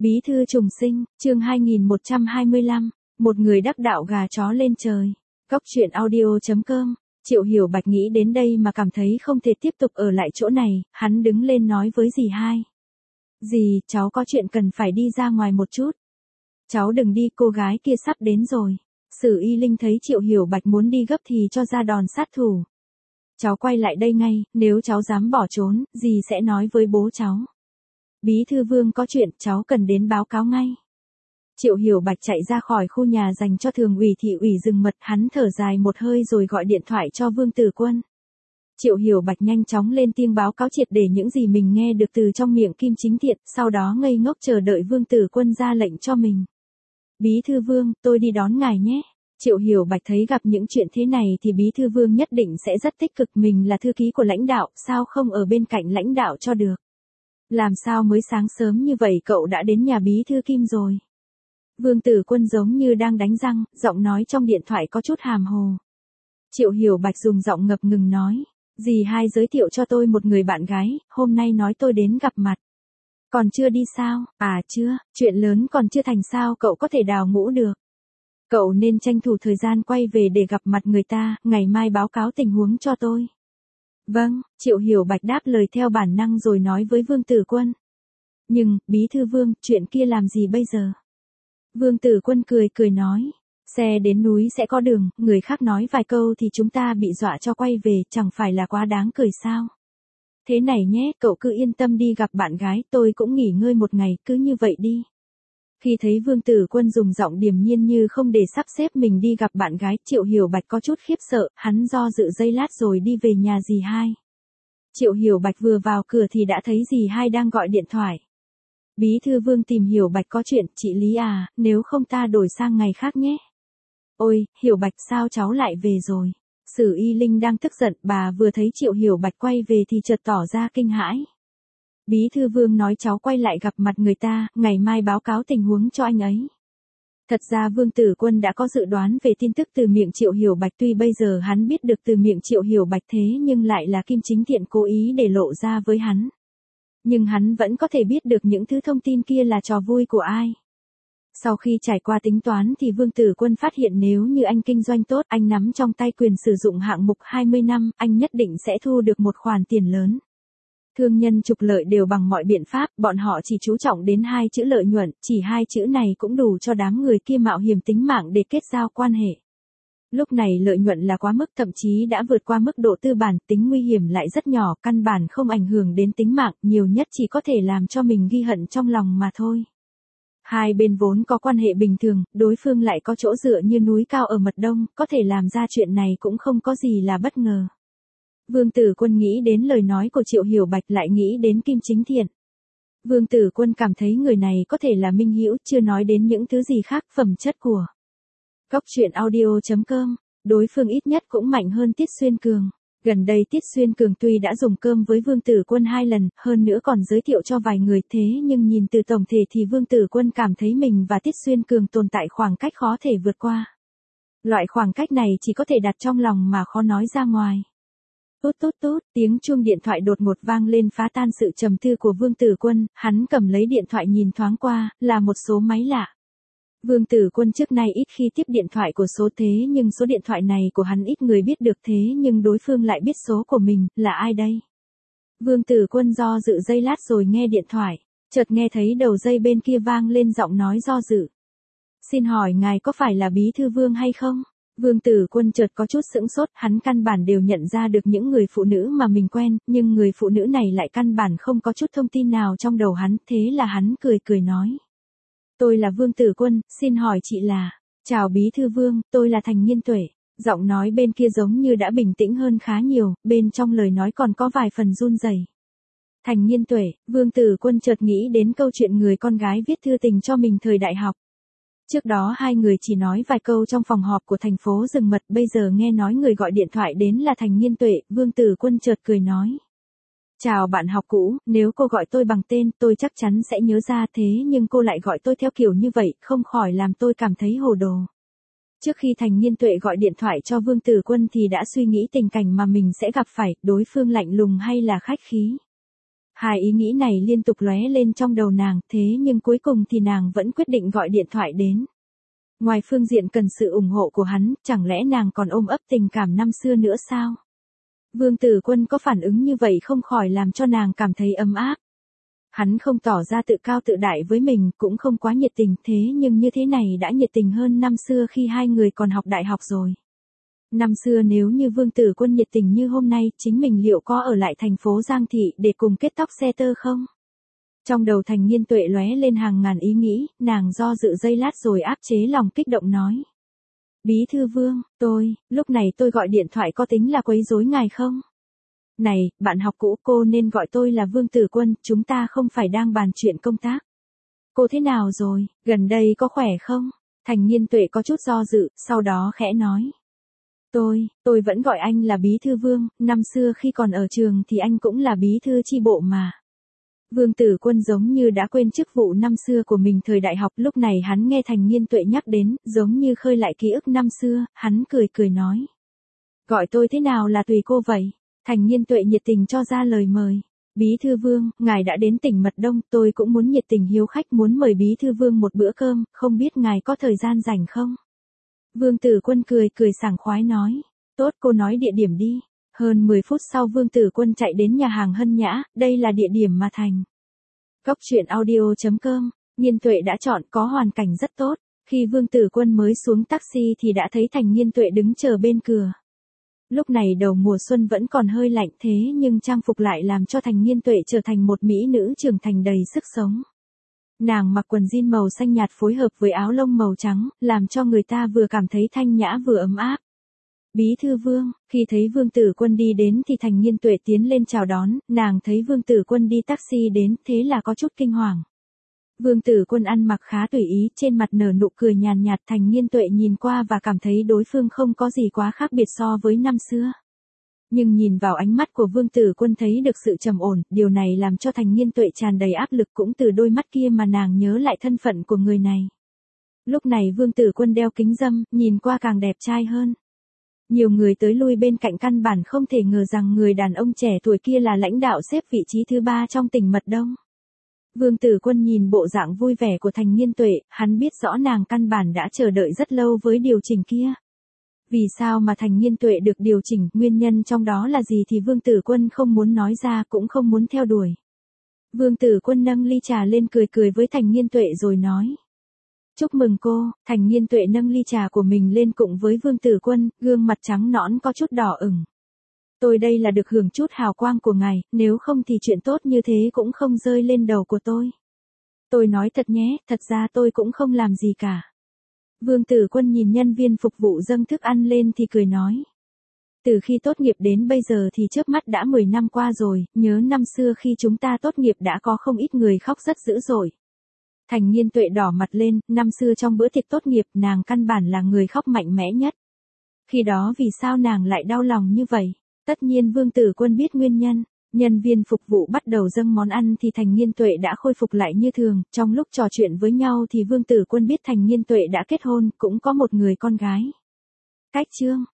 Bí thư trùng sinh, chương 2125, một người đắc đạo gà chó lên trời. Góc truyện audio.com. Triệu Hiểu Bạch nghĩ đến đây mà cảm thấy không thể tiếp tục ở lại chỗ này, hắn đứng lên nói với dì hai. Dì, cháu có chuyện cần phải đi ra ngoài một chút. Cháu đừng đi, cô gái kia sắp đến rồi. Sử Y Linh thấy Triệu Hiểu Bạch muốn đi gấp thì cho ra đòn sát thủ. Cháu quay lại đây ngay, nếu cháu dám bỏ trốn, dì sẽ nói với bố cháu. Bí thư Vương có chuyện, cháu cần đến báo cáo ngay. Triệu Hiểu Bạch chạy ra khỏi khu nhà dành cho thường ủy thị ủy rừng mật, hắn thở dài một hơi rồi gọi điện thoại cho Vương Tử Quân. Triệu Hiểu Bạch nhanh chóng lên tiếng báo cáo triệt để những gì mình nghe được từ trong miệng Kim Chính Thiện, sau đó ngây ngốc chờ đợi Vương Tử Quân ra lệnh cho mình. Bí thư Vương, tôi đi đón ngài nhé. Triệu Hiểu Bạch thấy gặp những chuyện thế này thì Bí thư Vương nhất định sẽ rất tích cực, mình là thư ký của lãnh đạo, sao không ở bên cạnh lãnh đạo cho được. Làm sao mới sáng sớm như vậy cậu đã đến nhà Bí thư Kim rồi? Vương Tử Quân giống như đang đánh răng, giọng nói trong điện thoại có chút hàm hồ. Triệu Hiểu Bạch dùng giọng ngập ngừng nói, dì hai giới thiệu cho tôi một người bạn gái, hôm nay nói tôi đến gặp mặt. Còn chưa đi sao? À chưa, chuyện lớn còn chưa thành sao cậu có thể đào ngũ được. Cậu nên tranh thủ thời gian quay về để gặp mặt người ta, ngày mai báo cáo tình huống cho tôi. Vâng, Triệu Hiểu Bạch đáp lời theo bản năng rồi nói với Vương Tử Quân. Nhưng, Bí thư Vương, chuyện kia làm gì bây giờ? Vương Tử Quân cười nói. Xe đến núi sẽ có đường, người khác nói vài câu thì chúng ta bị dọa cho quay về, chẳng phải là quá đáng cười sao? Thế này nhé, cậu cứ yên tâm đi gặp bạn gái, tôi cũng nghỉ ngơi một ngày, cứ như vậy đi. Khi thấy Vương Tử Quân dùng giọng điềm nhiên như không để sắp xếp mình đi gặp bạn gái, Triệu Hiểu Bạch có chút khiếp sợ, hắn do dự giây lát rồi đi về nhà dì hai. Triệu Hiểu Bạch vừa vào cửa thì đã thấy dì hai đang gọi điện thoại. Bí thư Vương tìm Hiểu Bạch có chuyện, chị Lý à, nếu không ta đổi sang ngày khác nhé. Ôi, Hiểu Bạch sao cháu lại về rồi? Sử Y Linh đang tức giận, bà vừa thấy Triệu Hiểu Bạch quay về thì chợt tỏ ra kinh hãi. Bí thư Vương nói cháu quay lại gặp mặt người ta, ngày mai báo cáo tình huống cho anh ấy. Thật ra Vương Tử Quân đã có dự đoán về tin tức từ miệng Triệu Hiểu Bạch, tuy bây giờ hắn biết được từ miệng Triệu Hiểu Bạch thế nhưng lại là Kim Chính Thiện cố ý để lộ ra với hắn. Nhưng hắn vẫn có thể biết được những thứ thông tin kia là trò vui của ai. Sau khi trải qua tính toán thì Vương Tử Quân phát hiện nếu như anh kinh doanh tốt, anh nắm trong tay quyền sử dụng hạng mục 20 năm, anh nhất định sẽ thu được một khoản tiền lớn. Thương nhân trục lợi đều bằng mọi biện pháp, bọn họ chỉ chú trọng đến hai chữ lợi nhuận, chỉ hai chữ này cũng đủ cho đám người kia mạo hiểm tính mạng để kết giao quan hệ. Lúc này lợi nhuận là quá mức, thậm chí đã vượt qua mức độ tư bản, tính nguy hiểm lại rất nhỏ, căn bản không ảnh hưởng đến tính mạng, nhiều nhất chỉ có thể làm cho mình ghi hận trong lòng mà thôi. Hai bên vốn có quan hệ bình thường, đối phương lại có chỗ dựa như núi cao ở mật đông, có thể làm ra chuyện này cũng không có gì là bất ngờ. Vương Tử Quân nghĩ đến lời nói của Triệu Hiểu Bạch lại nghĩ đến Kim Chính Thiện. Vương Tử Quân cảm thấy người này có thể là minh hữu, chưa nói đến những thứ gì khác, phẩm chất của. Góc truyện audio.com, đối phương ít nhất cũng mạnh hơn Tiết Xuyên Cường. Gần đây Tiết Xuyên Cường tuy đã dùng cơm với Vương Tử Quân 2 lần, hơn nữa còn giới thiệu cho vài người, thế nhưng nhìn từ tổng thể thì Vương Tử Quân cảm thấy mình và Tiết Xuyên Cường tồn tại khoảng cách khó thể vượt qua. Loại khoảng cách này chỉ có thể đặt trong lòng mà khó nói ra ngoài. Tút tút tút, tiếng chuông điện thoại đột ngột vang lên phá tan sự trầm tư của Vương Tử Quân, hắn cầm lấy điện thoại nhìn thoáng qua, là một số máy lạ. Vương Tử Quân trước nay ít khi tiếp điện thoại của số, thế nhưng số điện thoại này của hắn ít người biết được, thế nhưng đối phương lại biết số của mình, là ai đây? Vương Tử Quân do dự giây lát rồi nghe điện thoại, chợt nghe thấy đầu dây bên kia vang lên giọng nói do dự. Xin hỏi ngài có phải là Bí thư Vương hay không? Vương Tử Quân chợt có chút sững sốt, hắn căn bản đều nhận ra được những người phụ nữ mà mình quen, nhưng người phụ nữ này lại căn bản không có chút thông tin nào trong đầu hắn, thế là hắn cười nói. Tôi là Vương Tử Quân, xin hỏi chị là. Chào Bí thư Vương, tôi là Thành Nghiên Tuệ. Giọng nói bên kia giống như đã bình tĩnh hơn khá nhiều, bên trong lời nói còn có vài phần run rẩy. Thành Nghiên Tuệ, Vương Tử Quân chợt nghĩ đến câu chuyện người con gái viết thư tình cho mình thời đại học. Trước đó hai người chỉ nói vài câu trong phòng họp của thành phố rừng mật, bây giờ nghe nói người gọi điện thoại đến là Thành Nghiên Tuệ, Vương Tử Quân chợt cười nói. Chào bạn học cũ, nếu cô gọi tôi bằng tên, tôi chắc chắn sẽ nhớ ra, thế nhưng cô lại gọi tôi theo kiểu như vậy, không khỏi làm tôi cảm thấy hồ đồ. Trước khi Thành Nghiên Tuệ gọi điện thoại cho Vương Tử Quân thì đã suy nghĩ tình cảnh mà mình sẽ gặp phải, đối phương lạnh lùng hay là khách khí. Hai ý nghĩ này liên tục lóe lên trong đầu nàng, thế nhưng cuối cùng thì nàng vẫn quyết định gọi điện thoại đến. Ngoài phương diện cần sự ủng hộ của hắn, chẳng lẽ nàng còn ôm ấp tình cảm năm xưa nữa sao? Vương Tử Quân có phản ứng như vậy không khỏi làm cho nàng cảm thấy ấm áp. Hắn không tỏ ra tự cao tự đại với mình, cũng không quá nhiệt tình, thế nhưng như thế này đã nhiệt tình hơn năm xưa khi hai người còn học đại học rồi. Năm xưa nếu như Vương Tử Quân nhiệt tình như hôm nay, chính mình liệu có ở lại thành phố Giang Thị để cùng kết tóc xe tơ không? Trong đầu Thành Nghiên Tuệ lóe lên hàng ngàn ý nghĩ, nàng do dự giây lát rồi áp chế lòng kích động nói. Bí thư Vương, lúc này tôi gọi điện thoại có tính là quấy rối ngài không? Này, bạn học cũ, cô nên gọi tôi là Vương Tử Quân, chúng ta không phải đang bàn chuyện công tác. Cô thế nào rồi, gần đây có khỏe không? Thành Nghiên Tuệ có chút do dự, sau đó khẽ nói. Tôi vẫn gọi anh là Bí thư Vương, năm xưa khi còn ở trường thì anh cũng là bí thư chi bộ mà. Vương Tử Quân giống như đã quên chức vụ năm xưa của mình thời đại học, lúc này hắn nghe Thành Nghiên Tuệ nhắc đến, giống như khơi lại ký ức năm xưa, hắn cười nói. Gọi tôi thế nào là tùy cô vậy? Thành Nghiên Tuệ nhiệt tình cho ra lời mời. Bí thư Vương, ngài đã đến tỉnh Mật Đông, tôi cũng muốn nhiệt tình hiếu khách muốn mời Bí thư Vương một bữa cơm, không biết ngài có thời gian rảnh không? Vương Tử Quân cười sảng khoái nói. Tốt, cô nói địa điểm đi. Hơn 10 phút sau Vương Tử Quân chạy đến nhà hàng Hân Nhã, đây là địa điểm mà Thành. Góc truyện audio.com, Nghiên Tuệ đã chọn, có hoàn cảnh rất tốt. Khi Vương Tử Quân mới xuống taxi thì đã thấy Thành Nghiên Tuệ đứng chờ bên cửa. Lúc này đầu mùa xuân vẫn còn hơi lạnh, thế nhưng trang phục lại làm cho Thành Nghiên Tuệ trở thành một mỹ nữ trưởng thành đầy sức sống. Nàng mặc quần jean màu xanh nhạt phối hợp với áo lông màu trắng, làm cho người ta vừa cảm thấy thanh nhã vừa ấm áp. Bí thư Vương, khi thấy Vương Tử Quân đi đến thì Thành Nghiên Tuệ tiến lên chào đón, nàng thấy Vương Tử Quân đi taxi đến, thế là có chút kinh hoàng. Vương Tử Quân ăn mặc khá tùy ý, trên mặt nở nụ cười nhàn nhạt, Thành Nghiên Tuệ nhìn qua và cảm thấy đối phương không có gì quá khác biệt so với năm xưa. Nhưng nhìn vào ánh mắt của Vương Tử Quân thấy được sự trầm ổn, điều này làm cho Thành Nghiên Tuệ tràn đầy áp lực, cũng từ đôi mắt kia mà nàng nhớ lại thân phận của người này. Lúc này Vương Tử Quân đeo kính râm, nhìn qua càng đẹp trai hơn. Nhiều người tới lui bên cạnh căn bản không thể ngờ rằng người đàn ông trẻ tuổi kia là lãnh đạo xếp vị trí thứ 3 trong tỉnh Mật Đông. Vương Tử Quân nhìn bộ dạng vui vẻ của Thành Nghiên Tuệ, hắn biết rõ nàng căn bản đã chờ đợi rất lâu với điều chỉnh kia. Vì sao mà Thành Nghiên Tuệ được điều chỉnh, nguyên nhân trong đó là gì thì Vương Tử Quân không muốn nói ra, cũng không muốn theo đuổi. Vương Tử Quân nâng ly trà lên cười với Thành Nghiên Tuệ rồi nói. Chúc mừng cô. Thành Nghiên Tuệ nâng ly trà của mình lên cùng với Vương Tử Quân, gương mặt trắng nõn có chút đỏ ửng. Tôi đây là được hưởng chút hào quang của ngài, nếu không thì chuyện tốt như thế cũng không rơi lên đầu của tôi. Tôi nói thật nhé, thật ra tôi cũng không làm gì cả. Vương Tử Quân nhìn nhân viên phục vụ dâng thức ăn lên thì cười nói. Từ khi tốt nghiệp đến bây giờ thì chớp mắt đã 10 năm qua rồi, nhớ năm xưa khi chúng ta tốt nghiệp đã có không ít người khóc rất dữ dội. Thành Nghiên Tuệ đỏ mặt lên, năm xưa trong bữa tiệc tốt nghiệp nàng căn bản là người khóc mạnh mẽ nhất. Khi đó vì sao nàng lại đau lòng như vậy? Tất nhiên Vương Tử Quân biết nguyên nhân. Nhân viên phục vụ bắt đầu dâng món ăn thì Thành Nghiên Tuệ đã khôi phục lại như thường, trong lúc trò chuyện với nhau thì Vương Tử Quân biết Thành Nghiên Tuệ đã kết hôn, cũng có một người con gái. Cách chương